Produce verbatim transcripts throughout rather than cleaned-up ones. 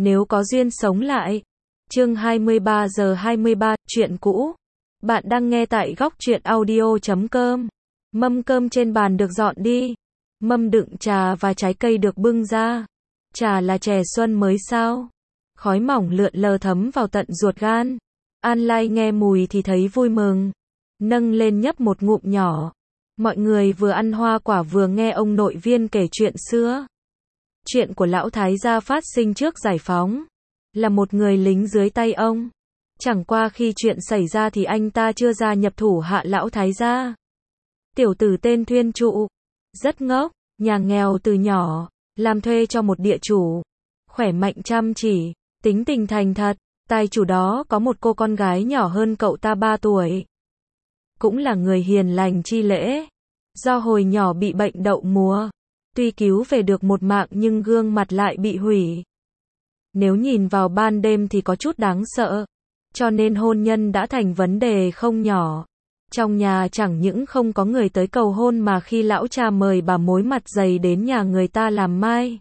Nếu có duyên sống lại. Chương hai mươi ba giờ hai mươi ba, chuyện cũ. Bạn đang nghe tại góc truyện audio chấm com. Mâm cơm trên bàn được dọn đi. Mâm đựng trà và trái cây được bưng ra. Trà là chè xuân mới sao? Khói mỏng lượn lờ thấm vào tận ruột gan. An Lai nghe mùi thì thấy vui mừng. Nâng lên nhấp một ngụm nhỏ. Mọi người vừa ăn hoa quả vừa nghe ông nội Viên kể chuyện xưa. Chuyện của lão thái gia phát sinh trước giải phóng. Là một người lính dưới tay ông. Chẳng qua khi chuyện xảy ra thì anh ta chưa ra nhập thủ hạ lão thái gia. Tiểu tử tên Thuyên Trụ. Rất ngốc, nhà nghèo từ nhỏ, làm thuê cho một địa chủ. Khỏe mạnh chăm chỉ, tính tình thành thật. Tài chủ đó có một cô con gái nhỏ hơn cậu ta ba tuổi. Cũng là người hiền lành chi lễ. Do hồi nhỏ bị bệnh đậu mùa. Tuy cứu về được một mạng nhưng gương mặt lại bị hủy. Nếu nhìn vào ban đêm thì có chút đáng sợ. Cho nên hôn nhân đã thành vấn đề không nhỏ. Trong nhà chẳng những không có người tới cầu hôn mà khi lão cha mời bà mối mặt dày đến nhà người ta làm mai.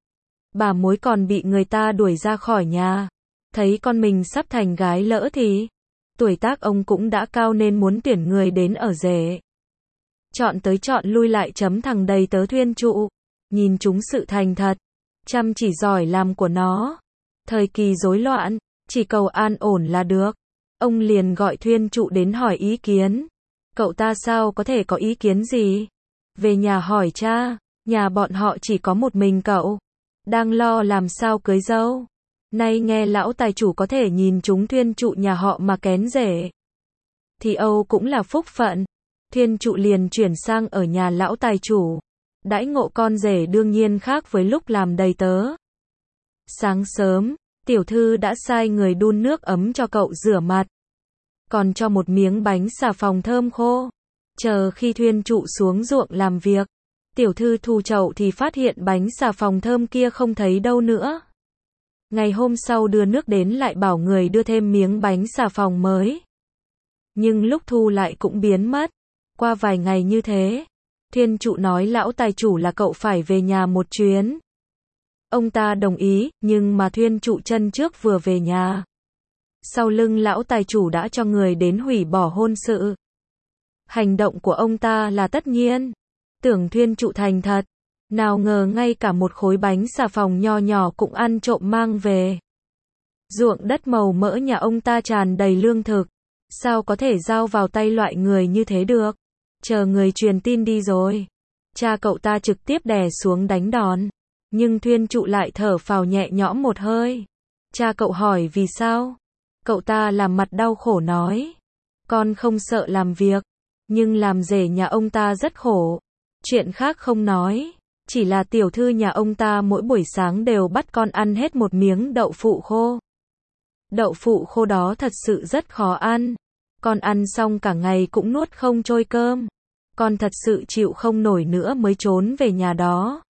Bà mối còn bị người ta đuổi ra khỏi nhà. Thấy con mình sắp thành gái lỡ thì. Tuổi tác ông cũng đã cao nên muốn tuyển người đến ở rể. Chọn tới chọn lui lại chấm thằng đầy tớ Thuyên Trụ. Nhìn chúng sự thành thật, chăm chỉ giỏi làm của nó. Thời kỳ rối loạn, chỉ cầu an ổn là được. Ông liền gọi Thuyên Trụ đến hỏi ý kiến. Cậu ta sao có thể có ý kiến gì? Về nhà hỏi cha, nhà bọn họ chỉ có một mình cậu. Đang lo làm sao cưới dâu. Nay nghe lão tài chủ có thể nhìn chúng Thuyên Trụ nhà họ mà kén rể. Thì Âu cũng là phúc phận. Thuyên Trụ liền chuyển sang ở nhà lão tài chủ. Đãi ngộ con rể đương nhiên khác với lúc làm đầy tớ. Sáng sớm, tiểu thư đã sai người đun nước ấm cho cậu rửa mặt. Còn cho một miếng bánh xà phòng thơm khô. Chờ khi Thuyên Trụ xuống ruộng làm việc. Tiểu thư thu chậu thì phát hiện bánh xà phòng thơm kia không thấy đâu nữa. Ngày hôm sau đưa nước đến lại bảo người đưa thêm miếng bánh xà phòng mới. Nhưng lúc thu lại cũng biến mất. Qua vài ngày như thế, Thuyên Trụ nói lão tài chủ là cậu phải về nhà một chuyến. Ông ta đồng ý, nhưng mà Thuyên Trụ chân trước vừa về nhà. Sau lưng lão tài chủ đã cho người đến hủy bỏ hôn sự. Hành động của ông ta là tất nhiên. Tưởng Thuyên Trụ thành thật. Nào ngờ ngay cả một khối bánh xà phòng nho nhỏ cũng ăn trộm mang về. Ruộng đất màu mỡ nhà ông ta tràn đầy lương thực. Sao có thể giao vào tay loại người như thế được? Chờ người truyền tin đi rồi. Cha cậu ta trực tiếp đè xuống đánh đòn. Nhưng Thuyên Trụ lại thở phào nhẹ nhõm một hơi. Cha cậu hỏi vì sao? Cậu ta làm mặt đau khổ nói. Con không sợ làm việc. Nhưng làm rể nhà ông ta rất khổ. Chuyện khác không nói. Chỉ là tiểu thư nhà ông ta mỗi buổi sáng đều bắt con ăn hết một miếng đậu phụ khô. Đậu phụ khô đó thật sự rất khó ăn. Con ăn xong cả ngày cũng nuốt không trôi cơm. Con thật sự chịu không nổi nữa mới trốn về nhà đó.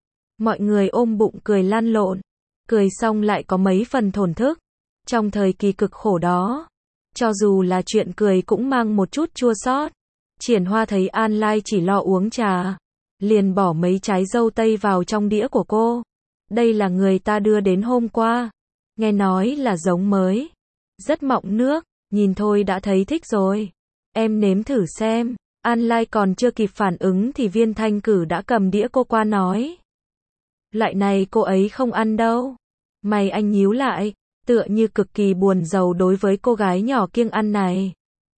Mọi người ôm bụng cười lăn lộn. Cười xong lại có mấy phần thổn thức. Trong thời kỳ cực khổ đó, cho dù là chuyện cười cũng mang một chút chua xót. Triển Hoa thấy An Lai chỉ lo uống trà. Liền bỏ mấy trái dâu tây vào trong đĩa của cô. Đây là người ta đưa đến hôm qua. Nghe nói là giống mới. Rất mọng nước. Nhìn thôi đã thấy thích rồi. Em nếm thử xem. An Lai còn chưa kịp phản ứng thì Viên Thanh Cử đã cầm đĩa cô qua nói. Loại này cô ấy không ăn đâu. Mày anh nhíu lại. Tựa như cực kỳ buồn rầu đối với cô gái nhỏ kiêng ăn này.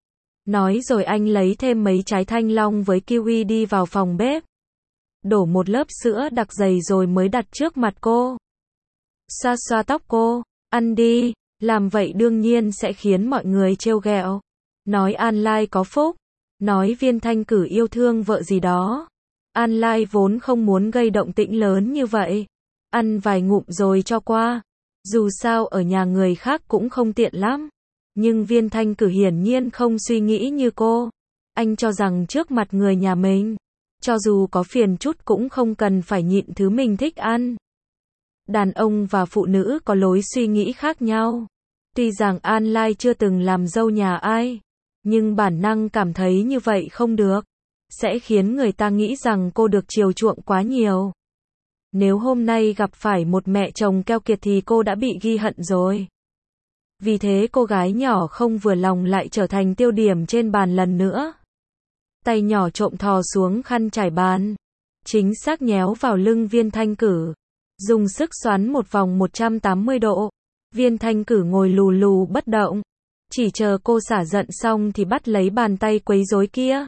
Nói rồi anh lấy thêm mấy trái thanh long với kiwi đi vào phòng bếp. Đổ một lớp sữa đặc dày rồi mới đặt trước mặt cô. Xoa xoa tóc cô. Ăn đi. Làm vậy đương nhiên sẽ khiến mọi người trêu ghẹo. Nói An Lai có phúc. Nói Viên Thanh Cử yêu thương vợ gì đó. An Lai vốn không muốn gây động tĩnh lớn như vậy. Ăn vài ngụm rồi cho qua. Dù sao ở nhà người khác cũng không tiện lắm. Nhưng Viên Thanh Cử hiển nhiên không suy nghĩ như cô. Anh cho rằng trước mặt người nhà mình, cho dù có phiền chút cũng không cần phải nhịn thứ mình thích ăn. Đàn ông và phụ nữ có lối suy nghĩ khác nhau. Tuy rằng An Lai chưa từng làm dâu nhà ai, nhưng bản năng cảm thấy như vậy không được. Sẽ khiến người ta nghĩ rằng cô được chiều chuộng quá nhiều. Nếu hôm nay gặp phải một mẹ chồng keo kiệt thì cô đã bị ghi hận rồi. Vì thế cô gái nhỏ không vừa lòng lại trở thành tiêu điểm trên bàn lần nữa. Tay nhỏ trộm thò xuống khăn trải bàn, chính xác nhéo vào lưng Viên Thanh Cử, dùng sức xoắn một vòng một trăm tám mươi độ. Viên Thanh Cử ngồi lù lù bất động, chỉ chờ cô xả giận xong thì bắt lấy bàn tay quấy rối kia,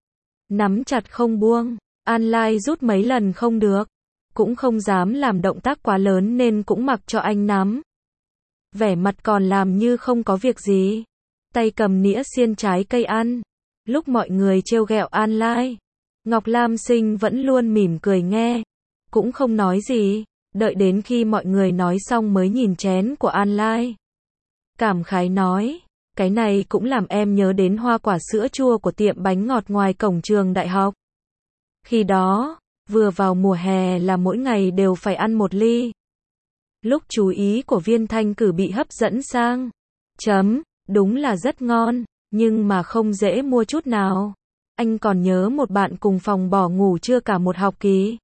nắm chặt không buông. An Lai rút mấy lần không được, cũng không dám làm động tác quá lớn nên cũng mặc cho anh nắm. Vẻ mặt còn làm như không có việc gì, tay cầm nĩa xiên trái cây ăn. Lúc mọi người trêu ghẹo An Lai, Ngọc Lam Sinh vẫn luôn mỉm cười nghe, cũng không nói gì, đợi đến khi mọi người nói xong mới nhìn chén của An Lai. Cảm khái nói, cái này cũng làm em nhớ đến hoa quả sữa chua của tiệm bánh ngọt ngoài cổng trường đại học. Khi đó, vừa vào mùa hè là mỗi ngày đều phải ăn một ly. Lúc chú ý của Viên Thanh Cử bị hấp dẫn sang, chấm, đúng là rất ngon, nhưng mà không dễ mua chút nào. Anh còn nhớ một bạn cùng phòng bỏ ngủ chưa cả một học kỳ.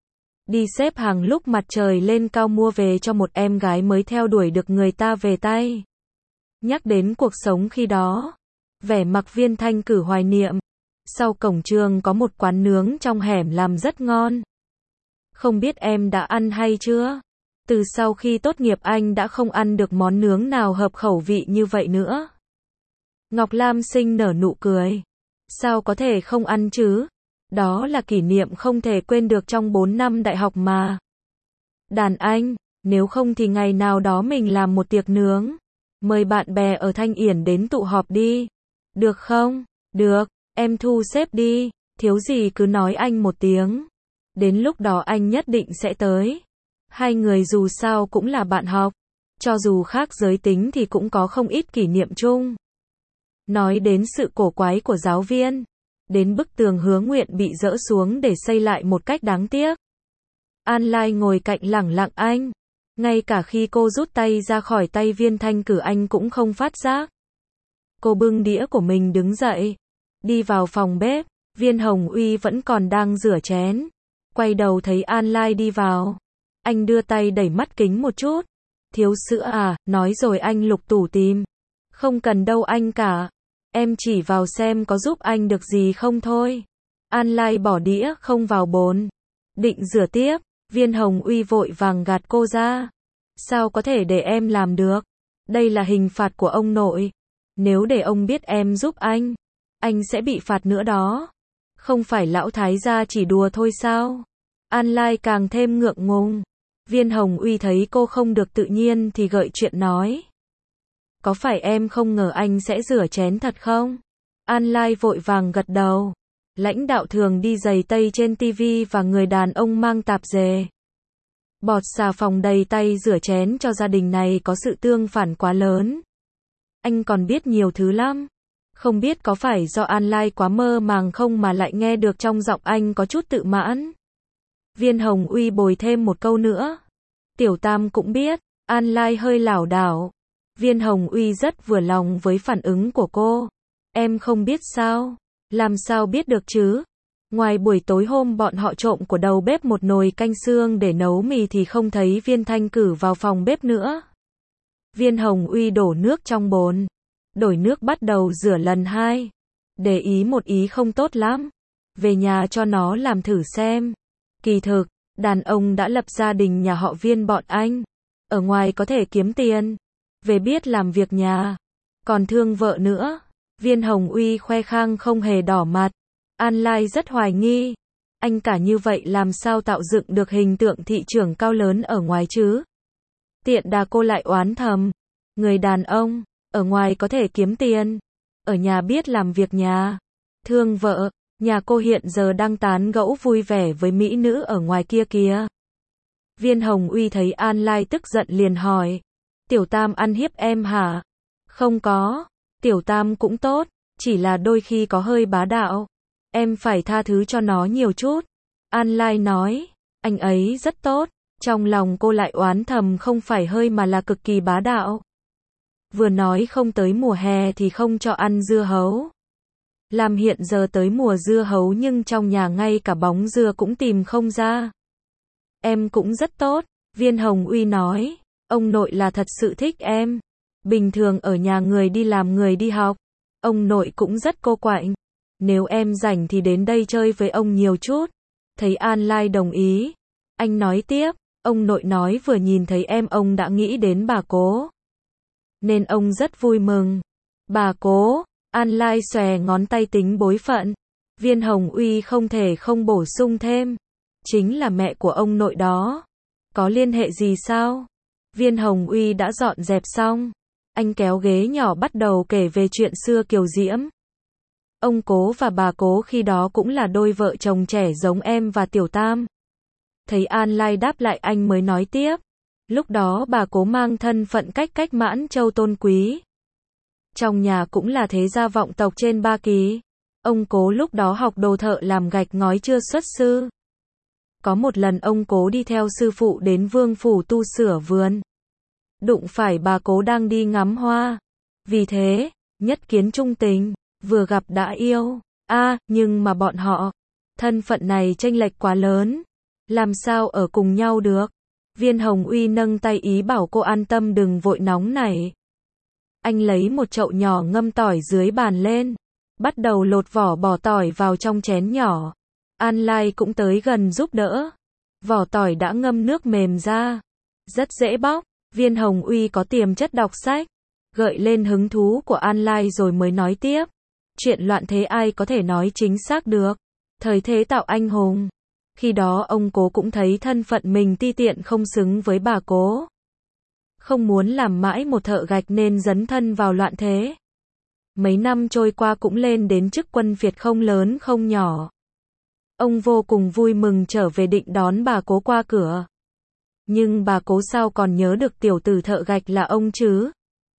Đi xếp hàng lúc mặt trời lên cao mua về cho một em gái mới theo đuổi được người ta về tay. Nhắc đến cuộc sống khi đó, vẻ mặt Viên Thanh Cử hoài niệm. Sau cổng trường có một quán nướng trong hẻm làm rất ngon. Không biết em đã ăn hay chưa? Từ sau khi tốt nghiệp anh đã không ăn được món nướng nào hợp khẩu vị như vậy nữa. Ngọc Lam Sinh nở nụ cười. Sao có thể không ăn chứ? Đó là kỷ niệm không thể quên được trong bốn năm đại học mà. Đàn anh, nếu không thì ngày nào đó mình làm một tiệc nướng. Mời bạn bè ở Thanh Yển đến tụ họp đi. Được không? Được, em thu xếp đi, thiếu gì cứ nói anh một tiếng. Đến lúc đó anh nhất định sẽ tới. Hai người dù sao cũng là bạn học, cho dù khác giới tính thì cũng có không ít kỷ niệm chung. Nói đến sự cổ quái của giáo viên, đến bức tường Hứa Nguyện bị dỡ xuống để xây lại một cách đáng tiếc. An Lai ngồi cạnh lẳng lặng anh, ngay cả khi cô rút tay ra khỏi tay Viên Thanh Cử anh cũng không phát giác. Cô bưng đĩa của mình đứng dậy, đi vào phòng bếp. Viên Hồng Uy vẫn còn đang rửa chén, quay đầu thấy An Lai đi vào, anh đưa tay đẩy mắt kính một chút. Thiếu sữa à, nói rồi anh lục tủ tìm. Không cần đâu anh cả, em chỉ vào xem có giúp anh được gì không thôi. An Lai bỏ đĩa không vào bồn, định rửa tiếp. Viên Hồng Uy vội vàng gạt cô ra. Sao có thể để em làm được? Đây là hình phạt của ông nội. Nếu để ông biết em giúp anh, anh sẽ bị phạt nữa đó. Không phải lão thái gia chỉ đùa thôi sao? An Lai càng thêm ngượng ngùng. Viên Hồng Uy thấy cô không được tự nhiên thì gợi chuyện nói. Có phải em không ngờ anh sẽ rửa chén thật không? An Lai vội vàng gật đầu. Lãnh đạo thường đi giày tây trên tivi và người đàn ông mang tạp dề. Bọt xà phòng đầy tay rửa chén cho gia đình này có sự tương phản quá lớn. Anh còn biết nhiều thứ lắm. Không biết có phải do An Lai quá mơ màng không mà lại nghe được trong giọng anh có chút tự mãn. Viên Hồng Uy bồi thêm một câu nữa. Tiểu Tam cũng biết. An Lai hơi lảo đảo. Viên Hồng Uy rất vừa lòng với phản ứng của cô. Em không biết sao? Làm sao biết được chứ? Ngoài buổi tối hôm bọn họ trộm của đầu bếp một nồi canh xương để nấu mì thì không thấy Viên Thanh Cử vào phòng bếp nữa. Viên Hồng Uy đổ nước trong bồn, đổi nước bắt đầu rửa lần hai. Để ý một ý không tốt lắm. Về nhà cho nó làm thử xem. Kỳ thực, đàn ông đã lập gia đình nhà họ Viên bọn anh. Ở ngoài có thể kiếm tiền. Về biết làm việc nhà. Còn thương vợ nữa. Viên Hồng Uy khoe khang không hề đỏ mặt. An Lai rất hoài nghi. Anh cả như vậy làm sao tạo dựng được hình tượng thị trưởng cao lớn ở ngoài chứ? Tiện đà cô lại oán thầm. Người đàn ông, ở ngoài có thể kiếm tiền. Ở nhà biết làm việc nhà. Thương vợ, nhà cô hiện giờ đang tán gẫu vui vẻ với mỹ nữ ở ngoài kia kìa. Viên Hồng Uy thấy An Lai tức giận liền hỏi. Tiểu Tam ăn hiếp em hả? Không có. Tiểu Tam cũng tốt, chỉ là đôi khi có hơi bá đạo. Em phải tha thứ cho nó nhiều chút. An Lai nói, anh ấy rất tốt. Trong lòng cô lại oán thầm không phải hơi mà là cực kỳ bá đạo. Vừa nói không tới mùa hè thì không cho ăn dưa hấu. Làm hiện giờ tới mùa dưa hấu nhưng trong nhà ngay cả bóng dưa cũng tìm không ra. Em cũng rất tốt, Viên Hồng Uy nói. Ông nội là thật sự thích em. Bình thường ở nhà người đi làm người đi học, ông nội cũng rất cô quạnh. Nếu em rảnh thì đến đây chơi với ông nhiều chút. Thấy An Lai đồng ý. Anh nói tiếp, ông nội nói vừa nhìn thấy em ông đã nghĩ đến bà Cố. Nên ông rất vui mừng. Bà Cố, An Lai xòe ngón tay tính bối phận. Viên Hồng Uy không thể không bổ sung thêm. Chính là mẹ của ông nội đó. Có liên hệ gì sao? Viên Hồng Uy đã dọn dẹp xong. Anh kéo ghế nhỏ bắt đầu kể về chuyện xưa kiều diễm. Ông Cố và bà Cố khi đó cũng là đôi vợ chồng trẻ giống em và Tiểu Tam. Thấy An Lai đáp lại anh mới nói tiếp. Lúc đó bà Cố mang thân phận cách cách Mãn Châu tôn quý. Trong nhà cũng là thế gia vọng tộc trên ba kỳ. Ông Cố lúc đó học đồ thợ làm gạch ngói chưa xuất sư. Có một lần ông Cố đi theo sư phụ đến Vương phủ tu sửa vườn. Đụng phải bà Cố đang đi ngắm hoa. Vì thế, nhất kiến trung tình, vừa gặp đã yêu. A, à, nhưng mà bọn họ, thân phận này chênh lệch quá lớn. Làm sao ở cùng nhau được? Viên Hồng Uy nâng tay ý bảo cô an tâm đừng vội nóng nảy. Anh lấy một chậu nhỏ ngâm tỏi dưới bàn lên. Bắt đầu lột vỏ bỏ tỏi vào trong chén nhỏ. An Lai cũng tới gần giúp đỡ. Vỏ tỏi đã ngâm nước mềm ra. Rất dễ bóc. Viên Hồng Uy có tiềm chất đọc sách. Gợi lên hứng thú của An Lai rồi mới nói tiếp. Chuyện loạn thế ai có thể nói chính xác được. Thời thế tạo anh hùng. Khi đó ông Cố cũng thấy thân phận mình ti tiện không xứng với bà Cố. Không muốn làm mãi một thợ gạch nên dấn thân vào loạn thế. Mấy năm trôi qua cũng lên đến chức quân Việt không lớn không nhỏ. Ông vô cùng vui mừng trở về định đón bà Cố qua cửa. Nhưng bà Cố sao còn nhớ được tiểu tử thợ gạch là ông chứ?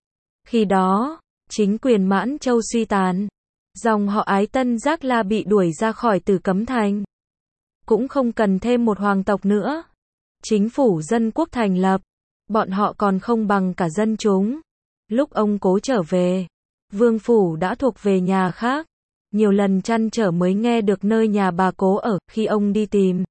Khi đó, chính quyền Mãn Châu suy tàn. Dòng họ Ái Tân Giác La bị đuổi ra khỏi Tử Cấm Thành. Cũng không cần thêm một hoàng tộc nữa. Chính phủ dân quốc thành lập. Bọn họ còn không bằng cả dân chúng. Lúc ông Cố trở về, Vương phủ đã thuộc về nhà khác. Nhiều lần trăn trở mới nghe được nơi nhà bà Cố ở. Khi ông đi tìm,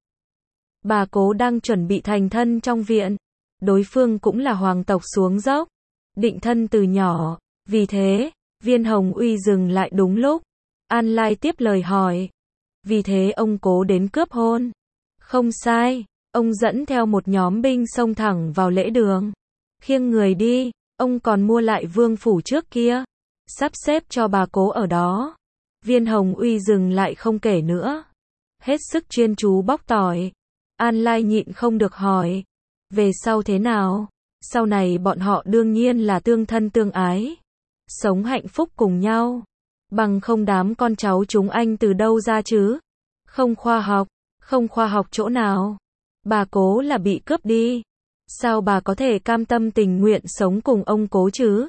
bà Cố đang chuẩn bị thành thân trong viện. Đối phương cũng là hoàng tộc xuống dốc. Định thân từ nhỏ. Vì thế, Viên Hồng Uy dừng lại đúng lúc. An Lai tiếp lời hỏi. Vì thế ông Cố đến cướp hôn. Không sai. Ông dẫn theo một nhóm binh xông thẳng vào lễ đường. Khiêng người đi. Ông còn mua lại vương phủ trước kia. Sắp xếp cho bà Cố ở đó. Viên Hồng Uy dừng lại không kể nữa. Hết sức chuyên chú bóc tỏi. An Lai nhịn không được hỏi. Về sau thế nào? Sau này bọn họ đương nhiên là tương thân tương ái. Sống hạnh phúc cùng nhau. Bằng không đám con cháu chúng anh từ đâu ra chứ? Không khoa học. Không khoa học chỗ nào? Bà Cố là bị cướp đi. Sao bà có thể cam tâm tình nguyện sống cùng ông Cố chứ?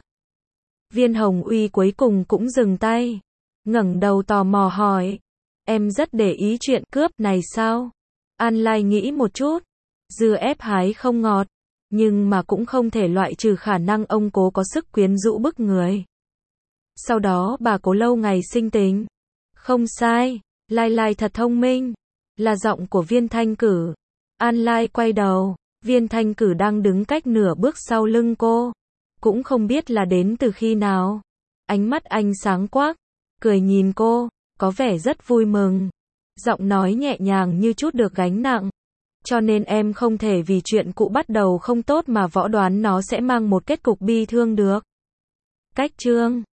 Viên Hồng Uy cuối cùng cũng dừng tay. Ngẩng đầu tò mò hỏi. Em rất để ý chuyện cướp này sao? An Lai nghĩ một chút. Dưa ép hái không ngọt. Nhưng mà cũng không thể loại trừ khả năng ông Cố có sức quyến rũ bức người. Sau đó bà Cố lâu ngày sinh tình. Không sai. Lai Lai thật thông minh. Là giọng của Viên Thanh Cử. An Lai quay đầu. Viên Thanh Cử đang đứng cách nửa bước sau lưng cô. Cũng không biết là đến từ khi nào. Ánh mắt anh sáng quắc. Cười nhìn cô. Có vẻ rất vui mừng. Giọng nói nhẹ nhàng như chút được gánh nặng. Cho nên em không thể vì chuyện cũ bắt đầu không tốt mà võ đoán nó sẽ mang một kết cục bi thương được. Cách chương